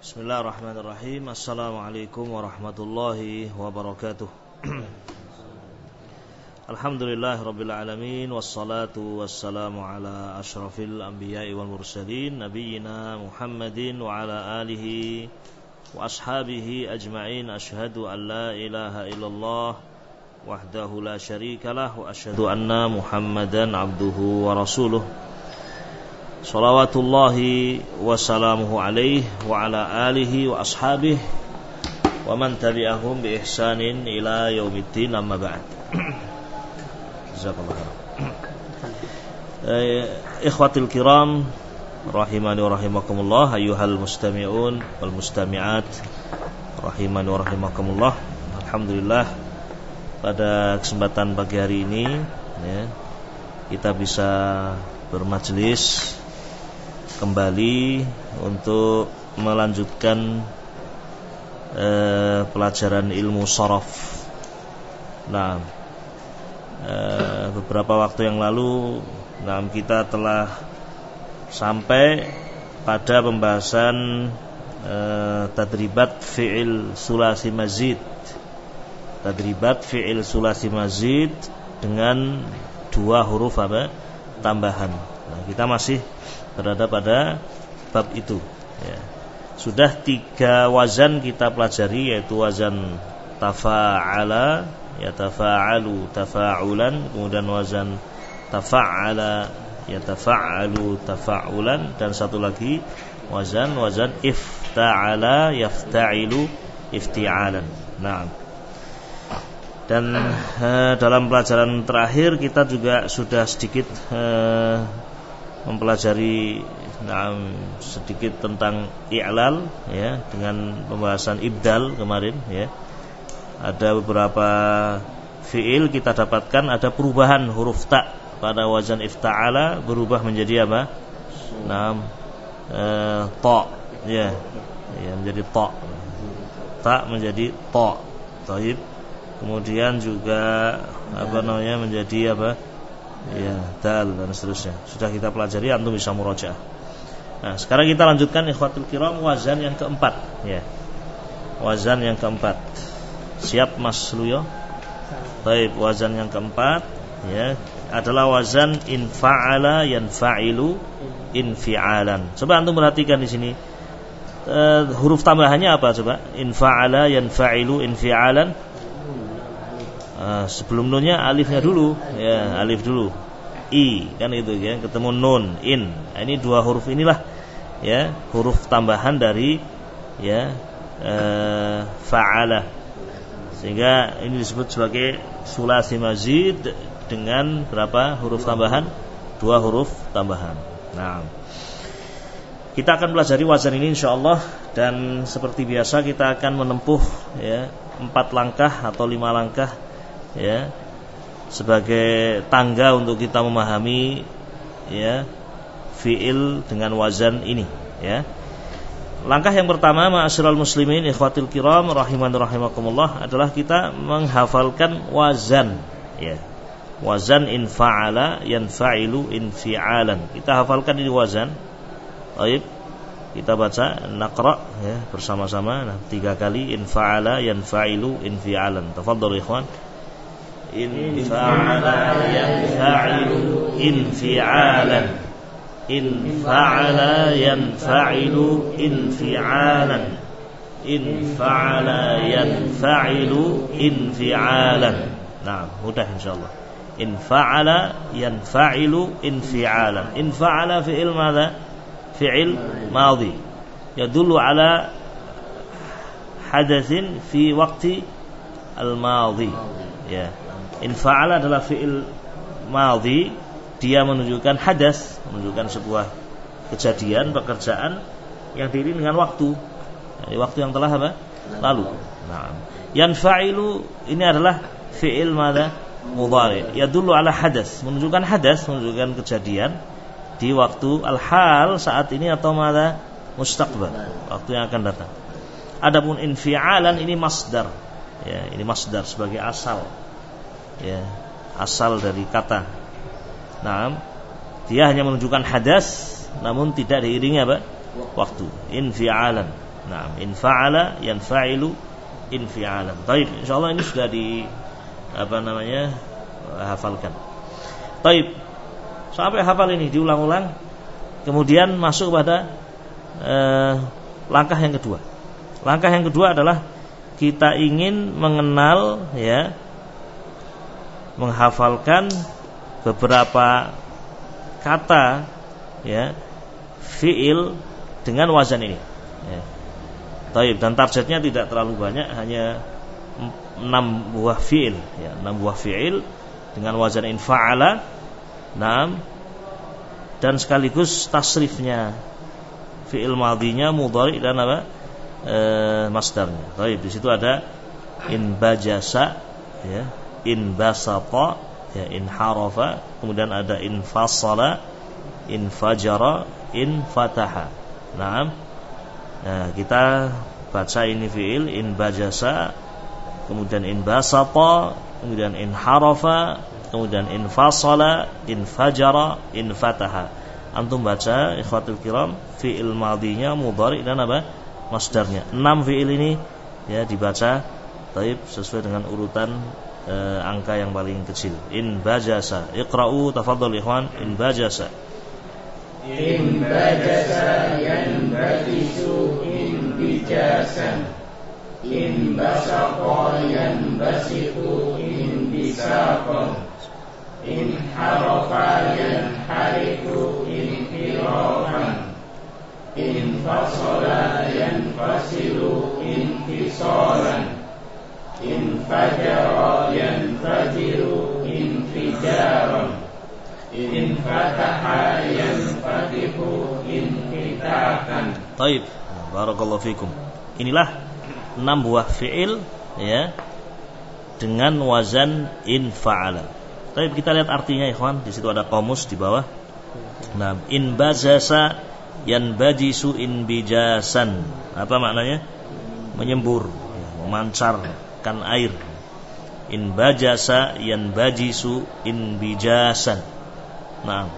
Bismillahirrahmanirrahim. Assalamualaikum warahmatullahi wabarakatuh. Alhamdulillahirabbil alamin wassalatu wassalamu ala asyrafil anbiya'i wal mursalin nabiyyina Muhammadin wa ala alihi wa ashabihi ajma'in. Asyhadu an la ilaha illallah wahdahu la syarikalah wa asyhadu anna Muhammadan abduhu wa rasuluh. Salawatullahi wassalamuhu alaihi wa ala alihi wa ashabihi wa man tabi'ahum bi ihsanin ila yaumiddin, amma ba'd. Jazakallahu khairan. Ikhwatil kiram rahimani wa rahimakumullah, ayyuhal mustami'un wal mustami'at rahimani wa rahimakumullah. Alhamdulillah, pada kesempatan pagi hari ini kita bisa bermajlis kembali untuk melanjutkan pelajaran ilmu sharaf. Nah, beberapa waktu yang lalu kita telah sampai pada pembahasan tadribat fi'il sulasi mazid. Tadribat fi'il sulasi mazid dengan dua huruf tambahan. Nah, kita masih berada pada bab itu ya. Sudah 3 wazan kita pelajari, yaitu wazan tafa'ala, ya tafa'alu, tafa'ulan, kemudian wazan tafa'ala, ya tafa'alu, tafa'ulan, dan satu lagi wazan ifta'ala, yafta'ilu, ifti'alan. Nah, dan dalam pelajaran terakhir kita juga sudah sedikit mempelajari sedikit tentang i'lal ya, dengan pembahasan ibdal kemarin ya. Ada beberapa fi'il kita dapatkan ada perubahan huruf ta pada wazan ifta'ala, berubah menjadi apa? Ta ya. Ya, menjadi ta. Ta menjadi ta. Taib. Kemudian juga menjadi apa? Ya, dal dan seterusnya. Sudah kita pelajari, antum bisa murajaah. Nah, sekarang kita lanjutkan ikhwatul kiram wazan yang keempat ya. Wazan yang keempat. Siap Mas Luyo? Baik, wazan yang keempat ya adalah wazan infa'ala yanfa'ilu infi'alan. Coba antum perhatikan di sini. Huruf tambahannya apa coba? Infa'ala yanfa'ilu infi'alan. Sebelum nunnya alifnya dulu ya, alif dulu, i kan itu ya, ketemu nun, in. Nah, ini dua huruf inilah ya huruf tambahan dari ya fa'ala, sehingga ini disebut sebagai sulasi mazid dengan berapa huruf tambahan? 2 huruf tambahan. Nah, kita akan pelajari wazan ini insyaallah, dan seperti biasa kita akan menempuh ya 4 langkah atau 5 langkah ya sebagai tangga untuk kita memahami ya fi'il dengan wazan ini ya. Langkah yang pertama, ma'asyiral muslimin ikhwatil kiram rahimani rahimakumullah, adalah kita menghafalkan wazan ya. Wazan infa'ala yanfa'ilu infi'alan. Kita hafalkan ini wazan. Baik, kita baca naqra ya bersama-sama. Nah, 3 kali infa'ala yanfa'ilu infi'alan. Tafadhalu ikhwan. Infa'ala yanfa'ilu infi'alan. Infa'ala yanfa'ilu infi'alan. Infa'ala yanfa'ilu infi'alan. Nah, mudah insyaallah. Infa'ala yanfa'ilu infi'alan. Infa'ala fi'il madza? Fi'il madhi yadullu ala hadatsin fi waqti al-madhi ya. Infa'ala adalah fi'il madhi, dia menunjukkan hadas, menunjukkan sebuah kejadian, pekerjaan yang diiringi dengan waktu. Jadi waktu yang telah apa? Lalu. Nah, yanfa'ilu ini adalah fi'il madza? Mudhari. Yadullu ala hadas, menunjukkan hadas, menunjukkan kejadian di waktu al-hal saat ini atau madza? Mustaqbal, waktu yang akan datang. Adapun infi'alan ini masdar. Ya, ini masdar sebagai asal. Ya, asal dari kata. Nah, dia hanya menunjukkan hadas namun tidak diiringi apa? Waktu. Infi'alan. Nah, infa'ala yanfa'ilu infi'alan. Baik, insyaallah ini sudah hafalkan. Baik. Sampai hafal ini diulang-ulang. Kemudian masuk pada langkah yang kedua. Langkah yang kedua adalah kita ingin mengenal, ya, menghafalkan beberapa kata, ya, fiil dengan wazan ini, ya. Taib, dan targetnya tidak terlalu banyak, hanya 6 buah fiil, ya, 6 buah fiil dengan wazan infa'ala, 6, dan sekaligus tasrifnya, fiil madhinya, mudhari dan masdarnya. Taib, di situ ada in bajasa, ya, in basata, ya, in harafa, kemudian ada in fasala, in fajara, in fataha. Nah, kita baca ini fiil in bajasa, kemudian in basata, kemudian in harafa, kemudian in fasala, in fajara, in fataha. Antum baca ikhwatul kiram fiil madhinya, mudhari dan masdarnya. 6 fiil ini, ya, dibaca taib sesuai dengan urutan angka yang paling kecil. In bajasa, iqra'u tafadhal ikhwan. In bajasa. In bajasa yanbajisu in bijasan. In basaqa yanbasitu in bisaqan. In harafa yanharifu in hirafan. In fasala yanfasilu in fisalan. In fajara yanfajiru infijaran. In fataha yanfatihu infitahan. Baik, barakallahu fikum. Inilah 6 buah fi'il, ya, dengan wazan infa'ala. Baik, kita lihat artinya ikhwan. Di situ ada qamus di bawah. Nah, in bajasa yanbajisu in bijasan. Apa maknanya? Menyembur, ya, memancarkan air. In bajasa yanbajisu in bijasan. Nah,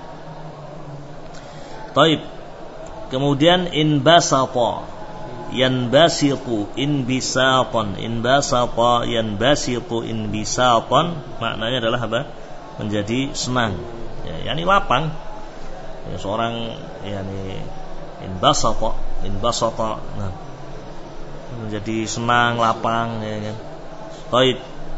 taib. Kemudian in basata yanbasitu in bisatan. In basata yanbasitu in bisatan, maknanya adalah apa? Menjadi senang, ya, yakni lapang, ya, seorang, yakni in basata, nah, menjadi senang, lapang, ya kan. Taib.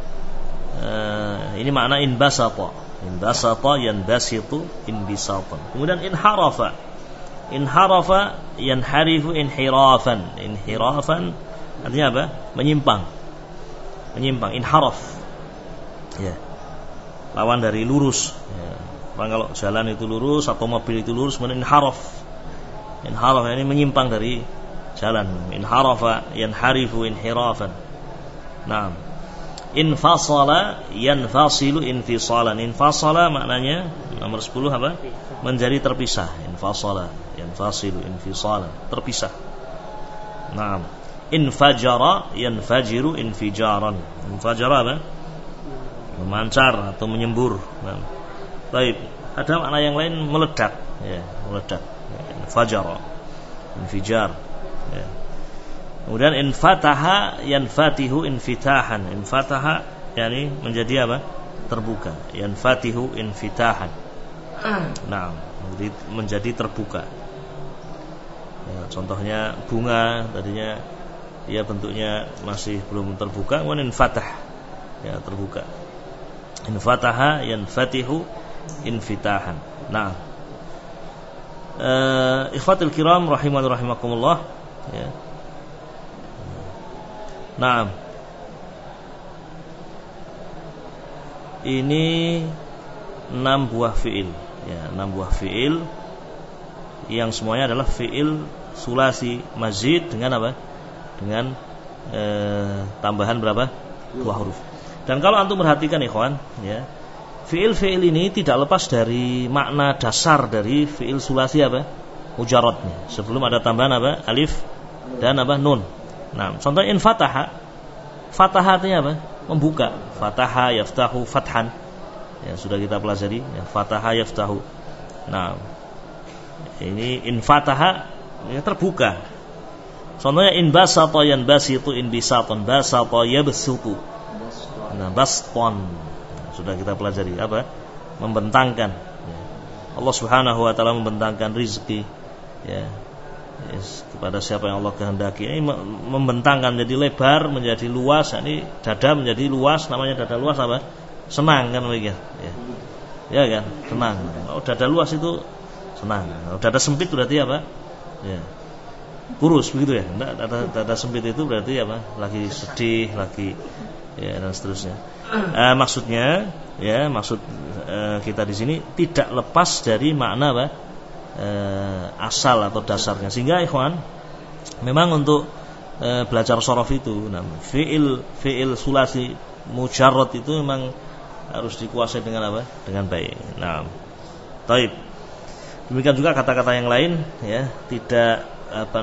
Ini makna in basata. In basata yanbasitu in bisatan. Kemudian in harafa. In harafa yanharifu inhirafan. Inhirafan artinya apa? Menyimpang. Menyimpang. Inharaf, ya, lawan dari lurus, ya. Orang kalau jalan itu lurus atau mobil itu lurus, kemudian inharaf. Inharaf ini menyimpang dari jalan. Inharafa yanharifu inhirafan. Nah, infasala yanfasilu infisalan. Infasala maknanya nomor 10 apa? Menjadi terpisah. Infasala yanfasilu infisalan, terpisah. Naam. Infajara yanfajiru infijaran. Infajara apa? Memancar atau menyembur. Nah, baik. Ada makna yang lain, meledak, ya, meledak. Infajara, infijar, ya. Kemudian infataha yanfatihu infitahan. Infataha yakni menjadi apa? Terbuka. Yanfatihu infitahan. Nah, menjadi terbuka. Ya, contohnya bunga, tadinya ya bentuknya masih belum terbuka, kemudian infatah, ya, terbuka. Infataha yanfatihu infitahan. Nah, ikhwatul kiram rahimani rahimakumullah, ya. Nah, ini 6 buah fiil, ya, 6 buah fiil yang semuanya adalah fiil sulasi mazid dengan apa? Dengan tambahan berapa? 2 huruf. Dan kalau antum perhatikan ikhwan, ya, fiil-fiil ini tidak lepas dari makna dasar dari fiil sulasi apa? Mujarradnya. Sebelum ada tambahan apa? Alif dan apa? Nun. Nah, contoh in fataha. Fataha artinya apa? Membuka. Fataha yaftahu fathan. Ya, sudah kita pelajari, ya, fataha yaftahu. Nah, ini in fataha, ya, terbuka. Contohnya in basata yanbasitu, in bisatan basata yabsutu. Nah, baston sudah kita pelajari apa? Membentangkan. Allah Subhanahu wa taala membentangkan rizki ya. Kepada siapa yang Allah kehendaki. Ini membentangkan menjadi lebar, menjadi luas. Ini dada menjadi luas, namanya dada luas apa? Senang kan begitu ya. Ya kan? Senang. Kalau dada luas itu senang. Kalau dada sempit berarti apa? Ya. Kurus begitu ya. Enggak, dada sempit itu berarti apa? Lagi sedih, lagi ya dan seterusnya. Maksudnya ya, maksud kita di sini tidak lepas dari makna apa? Asal atau dasarnya. Sehingga ikhwan, memang untuk belajar shorof itu, fiil sulasi mujarrad itu memang harus dikuasai dengan apa? Dengan baik. Nah, taib. Demikian juga kata-kata yang lain ya, tidak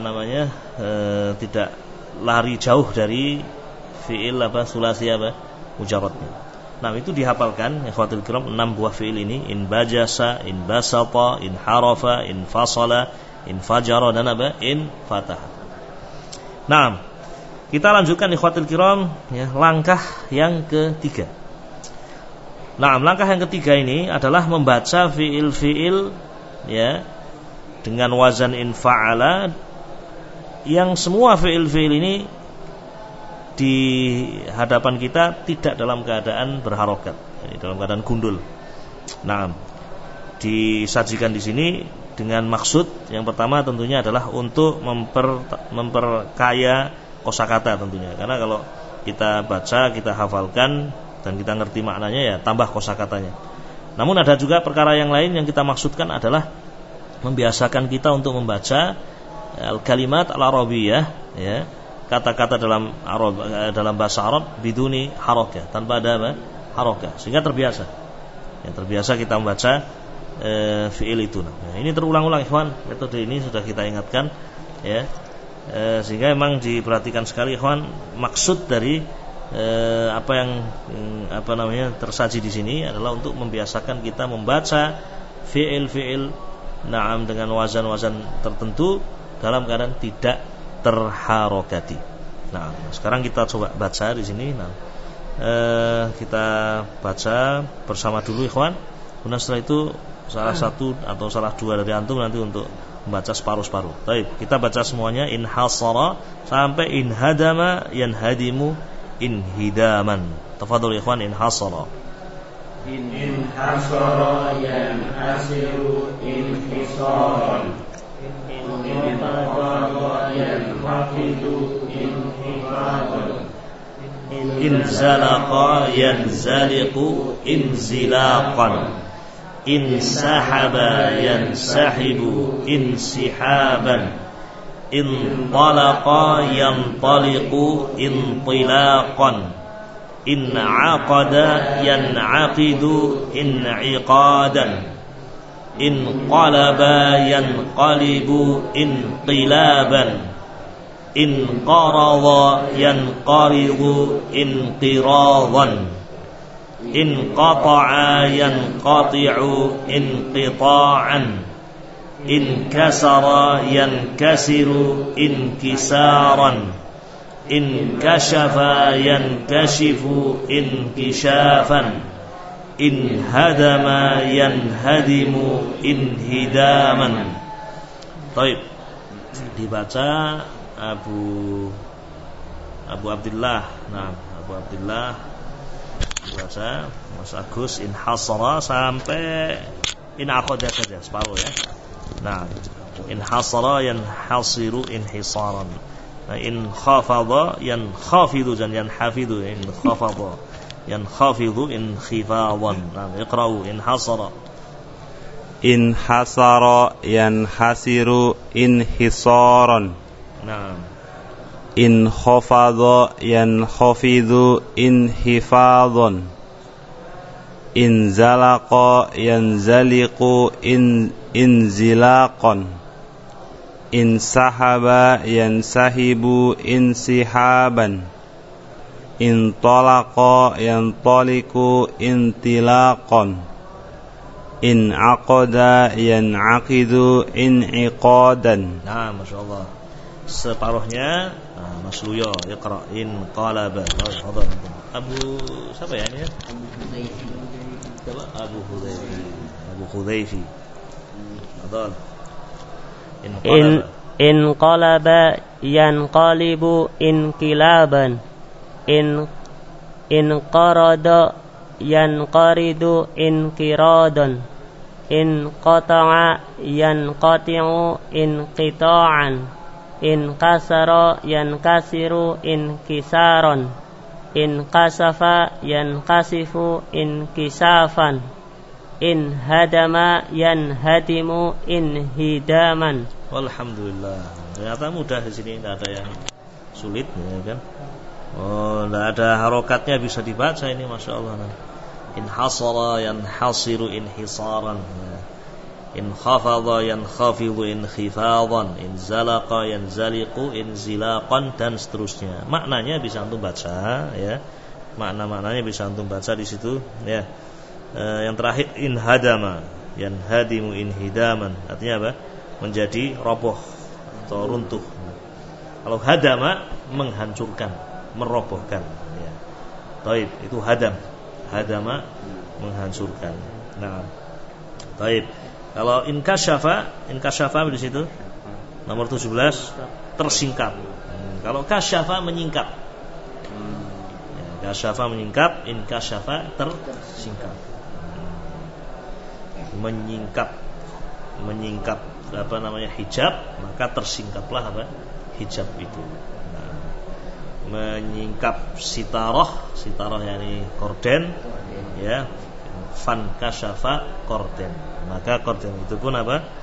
tidak lari jauh dari fiil sulasi mujarradnya. Nah, itu dihafalkan ikhwatul kiram 6 buah fiil ini, in bajasa, in basata, in harafa, in fasala, in fajara dan in fatah. Nah, kita lanjutkan ikhwatul kiram ya, langkah yang ketiga. Nah, langkah yang ketiga ini adalah membaca fiil-fiil ya dengan wazan in fa'ala, yang semua fiil-fiil ini di hadapan kita tidak dalam keadaan berharokat, dalam keadaan gundul. Nah, disajikan di sini dengan maksud yang pertama tentunya adalah untuk memperkaya kosakata tentunya. Karena kalau kita baca, kita hafalkan dan kita ngerti maknanya ya tambah kosakatanya. Namun ada juga perkara yang lain yang kita maksudkan adalah membiasakan kita untuk membaca al-kalimat al-arabiyah ya, kata-kata dalam bahasa Arab biduni harakah, tanpa ada harakah, sehingga terbiasa. Yang terbiasa kita membaca fiil itu. Nah, ini terulang-ulang ikhwan, metode ini sudah kita ingatkan ya. Sehingga memang diperhatikan sekali ikhwan, maksud dari apa yang tersaji di sini adalah untuk membiasakan kita membaca fiil-fiil na'am dengan wazan-wazan tertentu dalam keadaan tidak terharokati. Nah, sekarang kita coba baca di sini. Nah, kita baca bersama dulu ikhwan. Kemudian setelah itu salah satu atau salah dua dari antum nanti untuk membaca separuh-separuh. Baik, kita baca semuanya in hasara sampai in hadama yanhadimu inhidaman. Tafadhol ikhwan, in hasara. In hasara yanhasiru inhisaran. In qadara yanhafidu inhifadan. In zalaqa yanzaliqu inzilaqan. In sahaba yansahibu insihaban. In talaqa yantaliqu intilaqan. In aqada yan'aqidu in'iqadan. In qalaba yanqalibu inqilaban. In qarada yanqaridu inqiradan. In qata'a yanqati'u inqita'an. In kasara yankasiru inkisaran. In kashafa yankashifu inkishafan. In hadama yanhadimu inhidaman. Baik, dibaca Abu Abdullah. Nah, Abu Abdullah dibaca Mas Agus in hasara sampai in aqada saja separuh ya. Nah, in hasara yanhasiru inhisaran. In khafadha yankhafidu dan yanhafidu. In khafadha yankhafidu inkhifadhan. Nah, iqra'u in hasara. In hasara yanhasiru inhisaran. Nah, in khafadha yankhafidu inhifadhan. In zalaqa yanzaliqu inzilaqan. In sahaba yansahibu insihaban. In talaqa yantaliqu intilaqan. In aqada yan'aqidu in'iqadan. nah, masyaallah. separuhnya masluyo iqra in qalaba. Abu siapa ya ini ya? Abu Hudayfi. Betul. In qalaba yanqalibu inqilaban. In qarada yanqaridu inqiradan. In qata'a yanqati'u inqita'an. In kasara yankasiru inkisaran. In kasafa yankasifu inkisafan. In hadama yanhadimu inhidaman. Alhamdulillah. Ternyata mudah di sini, tidak ada yang sulit, ya kan? Oh, tidak ada harokatnya, bisa dibaca ini, masya Allah. In hasara yanhasiru inhisaran. In khafadha yankhafidu inkhifadan. In zalaqa yanzaliqu inzilaqan, dan seterusnya. Maknanya bisa antum baca, ya. Maknanya bisa antum baca di situ, ya. Yang terakhir in hadama yanhadimu inhidaman, artinya apa? Menjadi roboh atau runtuh. Kalau hadama menghancurkan, merobohkan, ya. Taib, itu hadama menghancurkan. Nah, taib. Kalau inkasyafa di situ nomor 17 tersingkap. Kalau kasyafa menyingkap. Ya, kasyafa menyingkap, inkasyafa tersingkap. Menyingkap hijab, maka tersingkaplah hijab itu. Nah, menyingkap sitarah yakni korden, ya, fan kasyafa korden, maka korden itu pun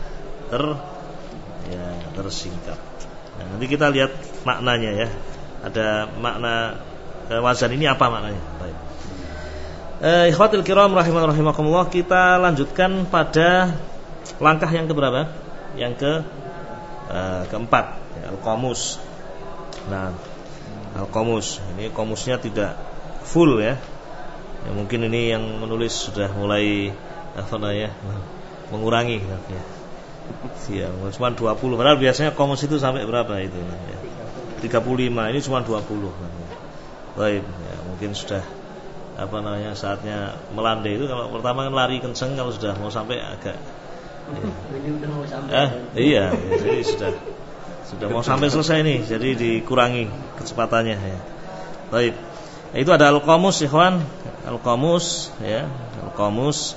tersingkap. Nah, nanti kita lihat maknanya, ya. Ada makna wazan ini apa maknanya? Baik. Ikhwatul kiram rahimakumullah, kita lanjutkan pada langkah yang keberapa? Yang keempat, ya, al-qamus. Nah, al-qamus ini qamusnya tidak full, ya. Ya, mungkin ini yang menulis sudah mulai mengurangi, ya. Ya, cuma 20. Padahal biasanya qamus itu sampai berapa itu? Ya. 35, ini cuma 20. Baik, ya, mungkin sudah saatnya melandai itu. Kalau pertama kan lari kenceng, kalau sudah mau sampai agak iya, jadi sudah mau sampai selesai nih, jadi dikurangi kecepatannya, ya. Baik, itu ada al-qamus, ikhwan. Al-qamus, ya, al-qamus.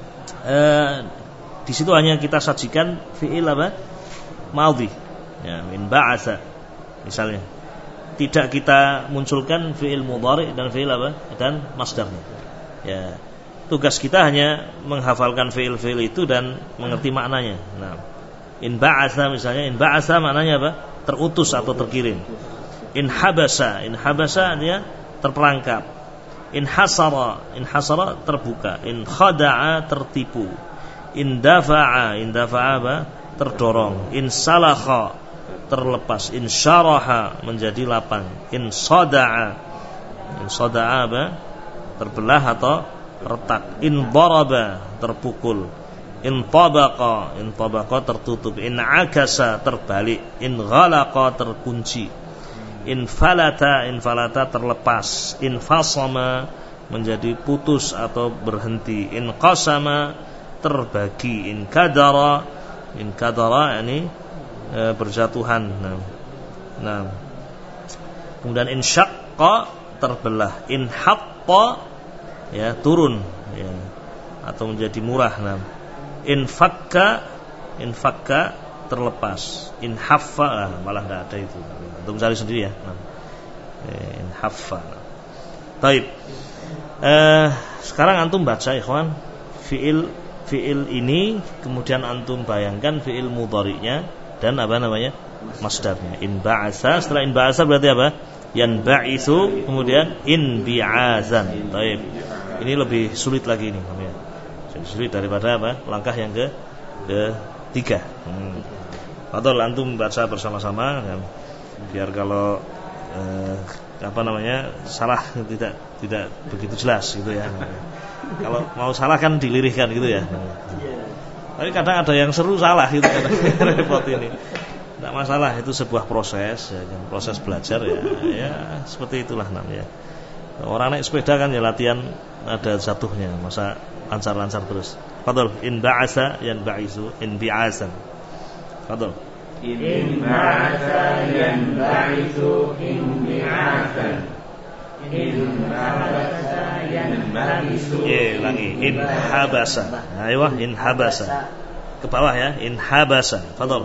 Di situ hanya kita sajikan fi'il madhi, ya, min ba'atsa misalnya. Tidak kita munculkan fi'il mudhari dan fi'il dan masdarnya. Ya, tugas kita hanya menghafalkan fi'il itu dan mengerti maknanya. Nah, in ba'atsa misalnya, in ba'atsa maknanya apa? Terutus atau terkirim. In habasa artinya terperangkap. In hasara terbuka. In khada'a tertipu. In dafa'a apa? Terdorong. In salakha terlepas. In syaraha menjadi lapang. In sada'a apa? Terbelah atau retak. In daraba terpukul. In tabaqa tertutup. In akasa terbalik. In ghalaqa terkunci. In falata terlepas. In fasama menjadi putus atau berhenti. In qasama terbagi. In kadara ini berjatuhan. Nah. Kemudian in syaqqa terbelah. In hatta ya turun, ya, atau menjadi murah. Nah. In fakka terlepas. In haffa malah tidak ada itu. Untuk mencari sendiri, ya. Nah. In haffa. Baik. Sekarang antum baca, ikhwan, fiil ini, kemudian antum bayangkan fiil mudhari'nya dan masdarnya. In ba'asa, setelah in ba'asa berarti apa? Yanba'itsu, kemudian in bi'azan. Baik. Ini lebih sulit lagi ini, ya. Sulit daripada langkah yang ketiga. Atau antum baca bersama-sama, ya. Biar kalau salah tidak begitu jelas gitu, ya. Kalau mau salah kan dilirihkan gitu, ya. Tapi kadang ada yang seru salah gitu, repot ini. Tidak masalah, itu sebuah proses ya, proses belajar ya seperti itulah namanya. Orang naik sepeda kan ya latihan ada jatuhnya, masa lancar-lancar terus. Fadhol, in ba'asa yan ba'isu in bi'asan. Fadhol. In ba'asa yan ba'isu in bi'asan. In habasa yan ba'isu. Lagi in habasa. Ayo, in habasa. Ke bawah ya, in habasa. Fadhol.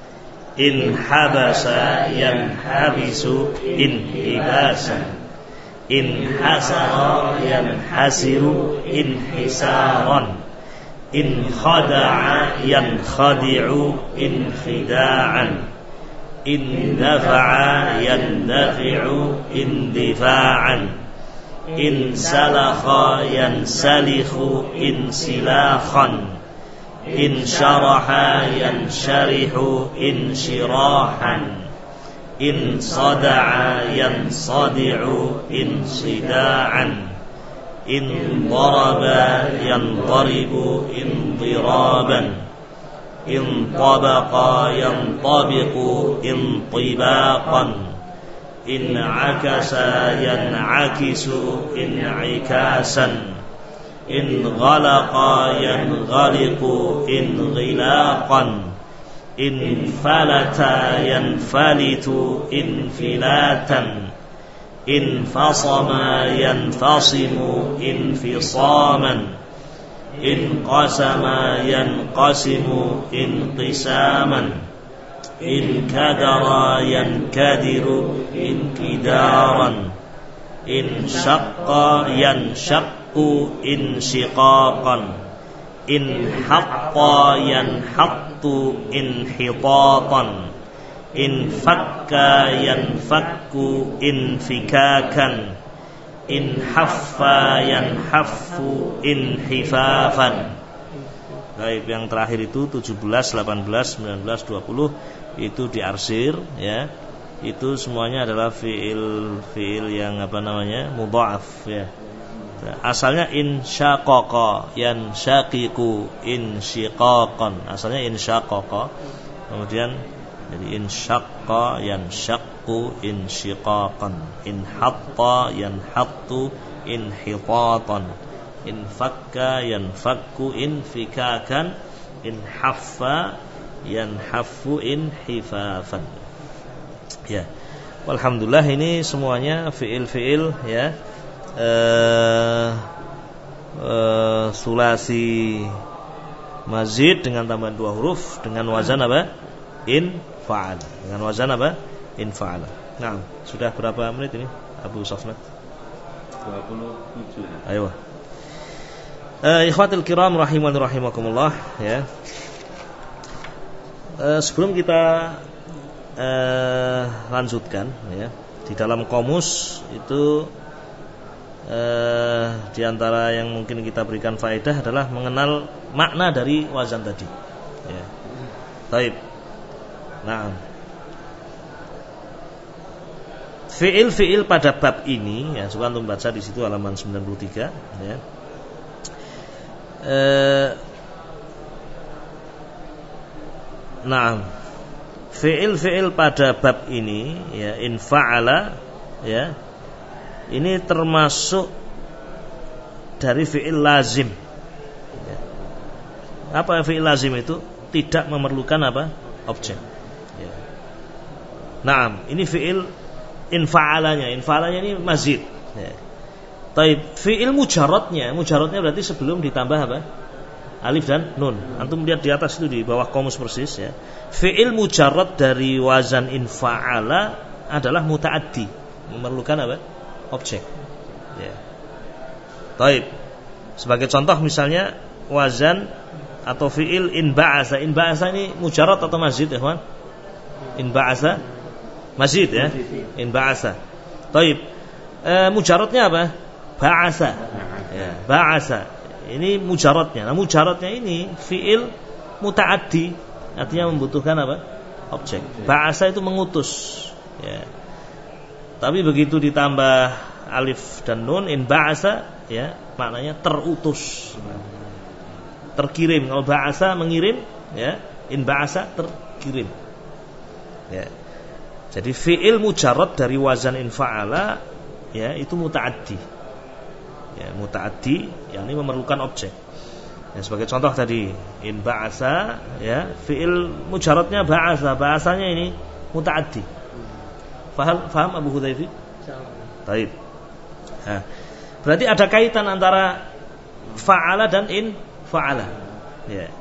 In habasa yan habisu in hibasan. In hasara yan hasiru in hisaran. In khada'a yan khadi'u in khida'an. In dafa'a yan dafi'u in difa'an. In salakha yan salikhu in silakhan. In syaraha yan syarihu in syirahan. In sada'a yan sadi'u in sida'an. In daraba yan daribu in diraban. In tabaqa yan tabiqu in tibaqan. In akasa yan akisu in ikasan. In ghalaqa yan ghaliqu in ghilaqan. In falata yan falitu in filatan. In fasama yan fasimu in fisaman. In qasama yan qasimu in qisaman. In kadara yan kadiru in kidaran. In syaqqa yan syaqqu in shiqaqan. In hatta yan hattu in hitatan. In fakka yan fakku in fikakan. In haffa yan haffu in hifafan. Baik, yang terakhir itu 17, 18, 19, 20 itu diarsir ya. Itu semuanya adalah fiil yang mudha'af ya. Asalnya in syaqaqa yan syaqiqu in syiqaqan. Asalnya in syaqaqa. Kemudian jadi in syaqqa yan syaqqu in syiqaqan. In hatta yan hattu in hitatan. In fakka yan fakku in fikakan. In haffa yan haffu in hifafan. Ya. Alhamdulillah ini semuanya fiil-fiil ya. Sulasi mazid dengan tambahan 2 huruf dengan wazan apa? In fa'al. Dengan wazan apa? In fa'al. Nah, sudah berapa menit ini Abu Safnat? 27. Ayo. Ikhwatul kiram rahimani rahimakumullah ya. Sebelum kita lanjutkan ya, di dalam kamus itu di antara yang mungkin kita berikan faedah adalah mengenal makna dari wazan tadi ya. Baik. Nah, fiil-fiil pada bab ini ya, coba antum baca di situ halaman 93 ya. Nah, fiil-fiil pada bab ini ya, in fa'ala ya, ini termasuk dari fiil lazim ya. Apa fiil lazim itu? Tidak memerlukan apa? Objek ya. Nah, ini fiil in fa'alanya. In fa'alanya ini mazid ya. Taib, fiil mujarradnya berarti sebelum ditambah apa? Alif dan nun. Antum lihat di atas itu di bawah komus persis ya. Fiil mujarrad dari wazan in fa'ala adalah muta'addi, memerlukan apa? Objek. Ya. Taib. Sebagai contoh misalnya wazan atau fiil in ba'asa. In ba'asa ini mujarrad atau mazid ya, kawan? In ba'asa mazid ya. In ba'asa. Taib. Mujarradnya apa? Ba'asa. Ya, ba'asa. Ini mujarradnya. Nah, mujarradnya ini fiil muta'addi, artinya membutuhkan apa? Objek. Ba'asa itu mengutus. Ya. Tapi begitu ditambah alif dan nun, in ba'asa ya, maknanya terutus. Terkirim. Kalau ba'asa mengirim ya, in ba'asa terkirim. Ya. Jadi fi'il mujarrad dari wazan infa'ala ya itu muta'addi. Ya, muta'addi yakni memerlukan objek. Ya, sebagai contoh tadi in ba'asa ya fi'il mujarradnya ba'asa, ba'asanya ini muta'addi. Faham Abu Hudzaifah? Baik. Nah, berarti ada kaitan antara fa'ala dan in fa'ala. Ya.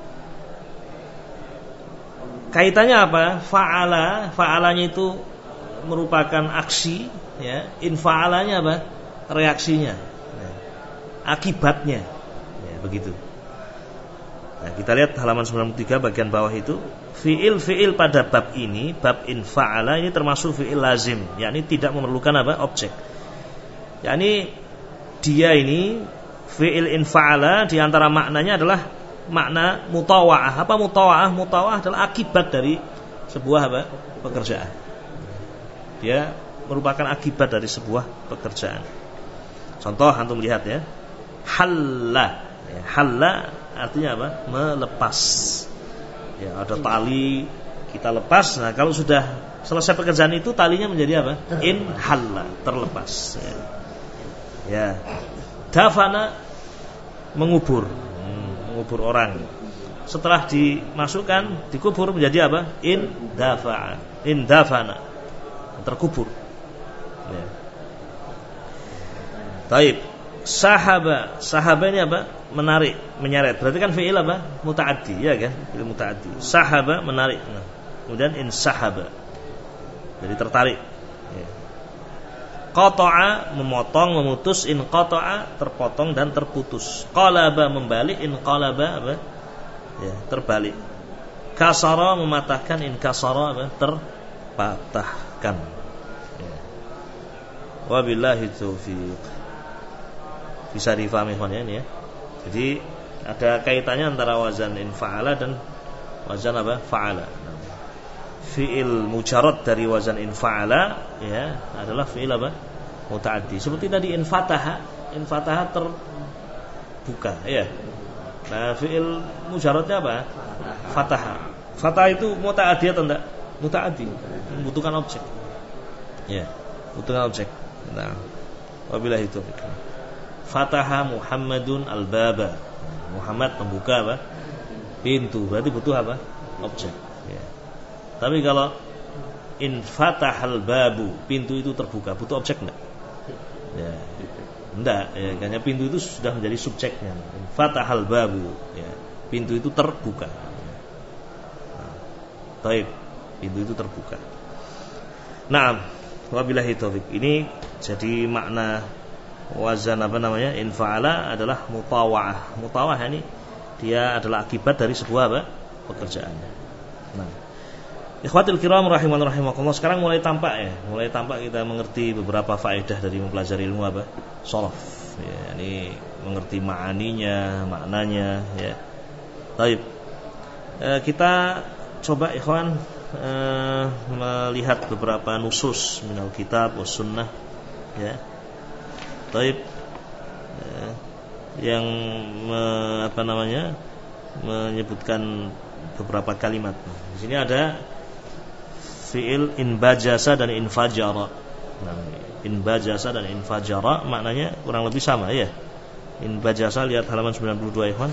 Kaitannya apa? Fa'alanya itu merupakan aksi, ya. In fa'alanya apa? Reaksinya, ya. Akibatnya, ya, begitu. Nah, kita lihat halaman 93 bagian bawah itu, fi'il pada bab ini, bab in fa'ala ini termasuk fi'il lazim, yakni tidak memerlukan apa? Objek. Yakni dia ini fi'il in fa'ala di antara maknanya adalah makna mutawa'ah. Apa mutawa'ah? Mutawa'ah adalah akibat dari sebuah apa? Pekerjaan. Dia merupakan akibat dari sebuah pekerjaan. Contoh antum lihat ya. Halla. Ya, halla artinya apa? Melepas. Ya, ada tali kita lepas. Nah, kalau sudah selesai pekerjaan itu talinya menjadi apa? In halla, terlepas. Ya. Dafana mengubur orang. Setelah dimasukkan, dikubur menjadi apa? Indafana, terkubur. Ya. Taib. Sahaba ini apa? Menarik, menyeret. Berarti kan fi'il apa? Muta'addi, ya kan? Fi'il muta'addi. Sahaba menarik. Nah, kemudian insahaba. Jadi tertarik. Ya. Qata'a memotong, memutus, in qata'a terpotong dan terputus. Qalaba membalik, in qalaba apa? Ya, terbalik. Kasara mematahkan, in kasara apa? Terpatahkan. Ya. Wabillahi taufiq. Bisa difahami ini ya. Jadi ada kaitannya antara wazan in fa'ala dan wazan apa? Fa'ala. Fi'il mujarrad dari wazan in fa'ala ya adalah fi'il apa? Muta'addi. Seperti tadi in fataha terbuka ya. Nah, fi'il mujarradnya apa? Fataha. Fataha itu muta'addi atau enggak? Muta'addi. Membutuhkan objek. Ya, membutuhkan objek. Nah, wabillahi taufiq. Fataha Muhammadun al-baba. Muhammad membuka apa? Pintu. Berarti butuh apa? Objek. Ya. Tapi kalau in fatahal babu, pintu itu terbuka, butuh objek enggak? Ya. Enggak, ya, karena pintu itu sudah menjadi subjeknya. In fatahal babu, ya. Pintu itu terbuka. Nah, taib, pintu itu terbuka. Naam, wabillahi taufik. Ini jadi makna wazan apa namanya? In fa'ala adalah mutawa'ah. Mutawa'ah ini dia adalah akibat dari sebuah apa? Pekerjaan. Nah, ikhwatul kiram rahimakumullah, sekarang mulai tampak kita mengerti beberapa faedah dari mempelajari ilmu apa? Sharaf. Ya, ini mengerti ma'aninya, maknanya ya. Baik. Kita coba ikhwan melihat beberapa nusus minal kitab was sunnah ya. Baik. Yang menyebutkan beberapa kalimat. Di sini ada fi'il inbajasa dan infajara. Nah, inbajasa dan infajara maknanya kurang lebih sama ya. Inbajasa lihat halaman 92 ikhwan.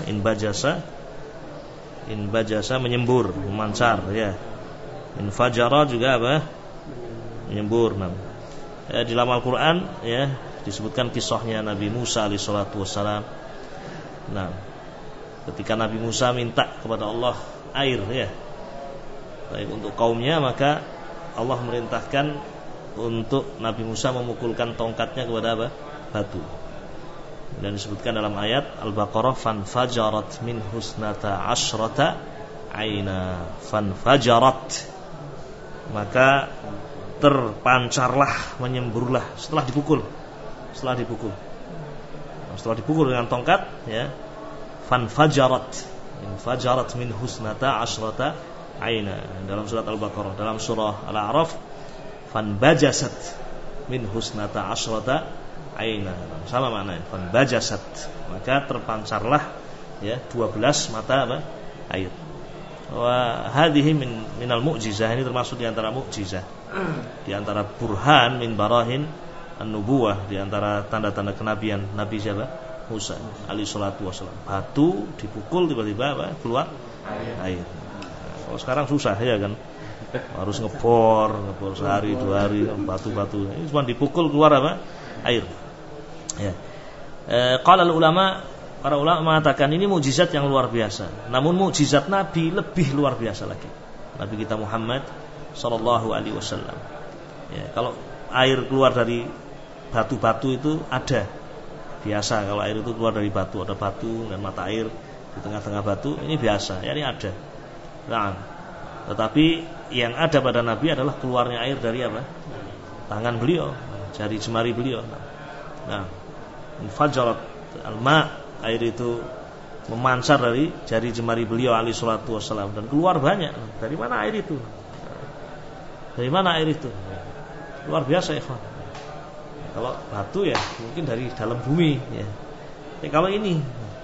Inbajasa menyembur, memancar ya. Infajara juga apa? Menyembur. Nah, di dalam Al-Qur'an ya disebutkan kisahnya Nabi Musa alaihi salatu wassalam. Nah, ketika Nabi Musa minta kepada Allah air ya. Baik untuk kaumnya, maka Allah merintahkan untuk Nabi Musa memukulkan tongkatnya kepada apa? Batu. Dan disebutkan dalam ayat Al-Baqarah fanfajarat min husnata asyrata aina. Fanfajarat, maka terpancarlah, menyemburlah setelah dipukul. Setelah dipukul dengan tongkat ya. Fanfajarat min husnata asyrata aina. Dalam surat Al-Baqarah, dalam surah Al-A'raf fanbajasat min husnata asyrata aina. Sama maknanya, fanbajasat, maka terpancarlah ya 12 mata apa? Air. Wa hadhihi minal mu'jizah, ini termasuk di antara mukjizah, di antara burhan min barahin an-nubuwah, di antara tanda-tanda kenabian Nabi siapa? Musa alaihi salatu wasallam. Batu dipukul tiba-tiba apa? Keluar air. Kalau sekarang susah ya kan, harus ngebor sehari 2 hari, batu-batu ini cuma dipukul keluar apa? Air. Ya. Qala ulama, para ulama mengatakan ini mukjizat yang luar biasa. Namun mukjizat Nabi lebih luar biasa lagi. Nabi kita Muhammad sallallahu alaihi wasallam. Ya, kalau air keluar dari batu-batu itu ada. Biasa kalau air itu keluar dari batu, ada batu dan mata air di tengah-tengah batu, ini biasa, ya ini ada. Nah, tetapi yang ada pada Nabi adalah keluarnya air dari apa? Tangan beliau, jari jemari beliau. Nah, infajarat al-ma', air itu memancar dari jari jemari beliau alaihi salatu wassalam dan keluar banyak. Dari mana air itu? Dari mana air itu? Luar biasa ya, ikhwan. Kalau batu ya mungkin dari dalam bumi ya. Kalau ini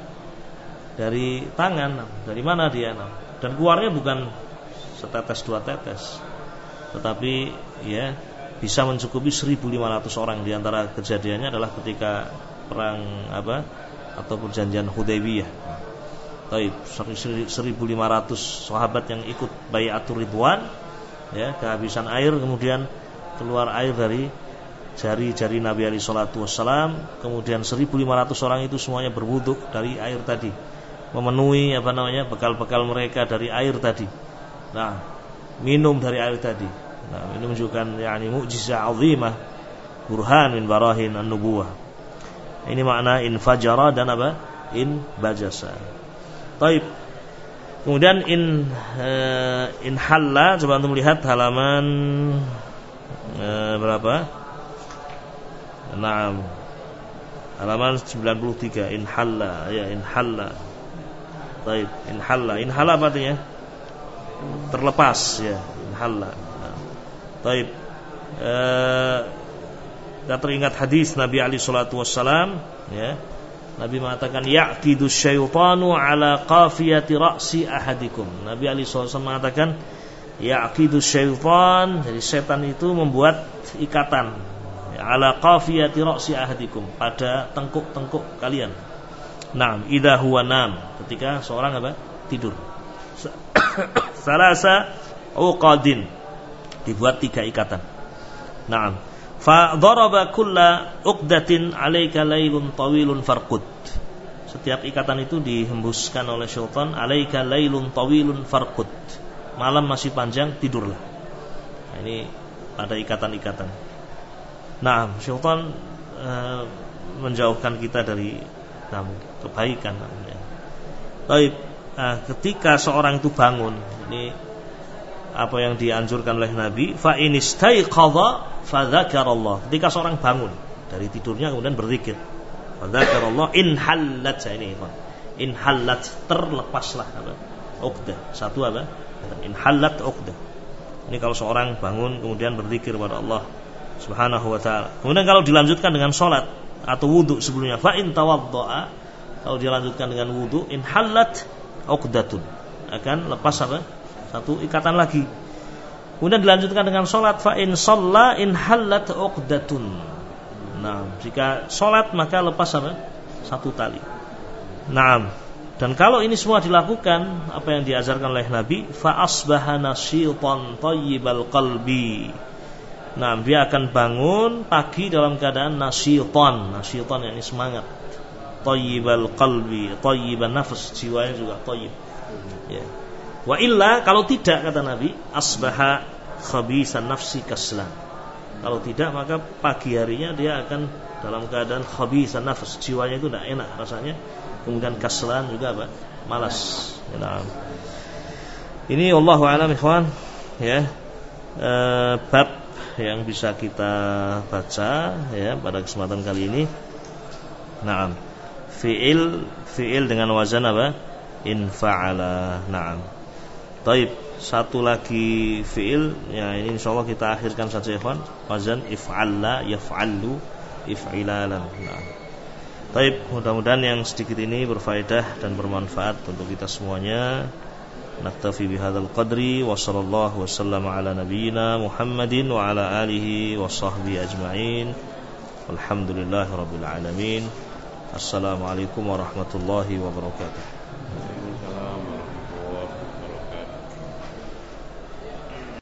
dari tangan, dari mana dia? Dan keluarnya bukan setetes 2 tetes, tetapi ya bisa mencukupi 1.500 orang. Di antara kejadiannya adalah ketika perang atau perjanjian Hudaybiyah. Baik, 1.500 sahabat yang ikut bai'atur ridwan, ya, kehabisan air, kemudian keluar air dari jari-jari Nabi alaihi salatu wassalam, kemudian 1.500 orang itu semuanya berwudu dari air tadi, memenuhi bekal-bekal mereka dari air tadi. Nah, minum dari air tadi. Nah, ini menunjukkan yakni mukjizah azimah, burhan min barahin an-nubuwah. Ini makna infajara dan apa? In bajasa. Taib. Kemudian in halla, coba antum lihat halaman berapa? Naam. Halaman 93, in halla, ya in halla. Taib, in halla. In halla apa artinya? Terlepas, ya, in halla. Nah. Taib. Kita teringat hadis Nabi alaihi salatu wassalam, ya. Nabi mengatakan yaqidu syaitanu ala qafiyati ra'si ahadikum. Nabi alaihi salatu wassalam mengatakan yaqidu syaitan, jadi setan itu membuat ikatan, ya, ala qafiyati ra'si ahadikum, pada tengkuk-tengkuk kalian. Naam, idza huwa nam, ketika seorang tidur. Salasa uqadin, dibuat 3 ikatan. Naam. Fa daraba kulla uqdatin 'alaika lailun tawilun farqud. Setiap ikatan itu dihembuskan oleh syaitan, 'alaika lailun tawilun farqud. Malam masih panjang, tidurlah. Nah, ini ada ikatan-ikatan. Nah, syaitan menjauhkan kita dari kebaikan. Baik, ketika seorang itu bangun, ini apa yang dianjurkan oleh Nabi, fa inistaiqadha fa dzakarallah. Ketika seorang bangun dari tidurnya kemudian berzikir, fa dzakarallah, in hallat, ini in hallat, terlepaslah uqdah. Satu in hallat uqdah. Ini kalau seorang bangun kemudian berzikir kepada Allah Subhanahu wa taala. Kemudian kalau dilanjutkan dengan salat atau wudu sebelumnya, fa in tawaddaa, kalau dilanjutkan dengan wudu, in hallat uqdatun, akan lepas satu ikatan lagi. Kemudian dilanjutkan dengan salat, fa in shalla in hallat uqdatun. Nah, jika salat maka lepas satu tali. Nah, dan kalau ini semua dilakukan, apa yang diajarkan oleh Nabi, fa asbaha nasyitan thayyibal qalbi. Nah, dia akan bangun pagi dalam keadaan nasyitan. Nasyitan yakni semangat. Thayyibal qalbi, thayyiban nafs, jiwanya juga thayyib. Ya. Wa illa, kalau tidak, kata Nabi, asbaha khabisan nafsi kaslan. Kalau tidak, maka pagi harinya dia akan dalam keadaan khabisan nafs, jiwanya itu tidak enak rasanya. Kemudian kaslan juga malas. Ya, ini wallahu a'lam ikhwan, ya, bab yang bisa kita baca ya pada kesempatan kali ini. Naam. Fi'il dengan wazan in fa'ala. Naam. Taib, satu lagi fi'il, ya ini insyaallah kita akhirkan saja ya ikhwan. Wazan if'alla, yaf'allu, if'ilalan. Nah. Taib, mudah-mudahan yang sedikit ini berfaedah dan bermanfaat untuk kita semuanya. Naktafi bihadzal qadri wa sallallahu wasallam ala nabiyyina Muhammadin wa ala alihi wa sahbihi ajma'in. Walhamdulillahirabbil alamin. Assalamualaikum warahmatullahi wabarakatuh.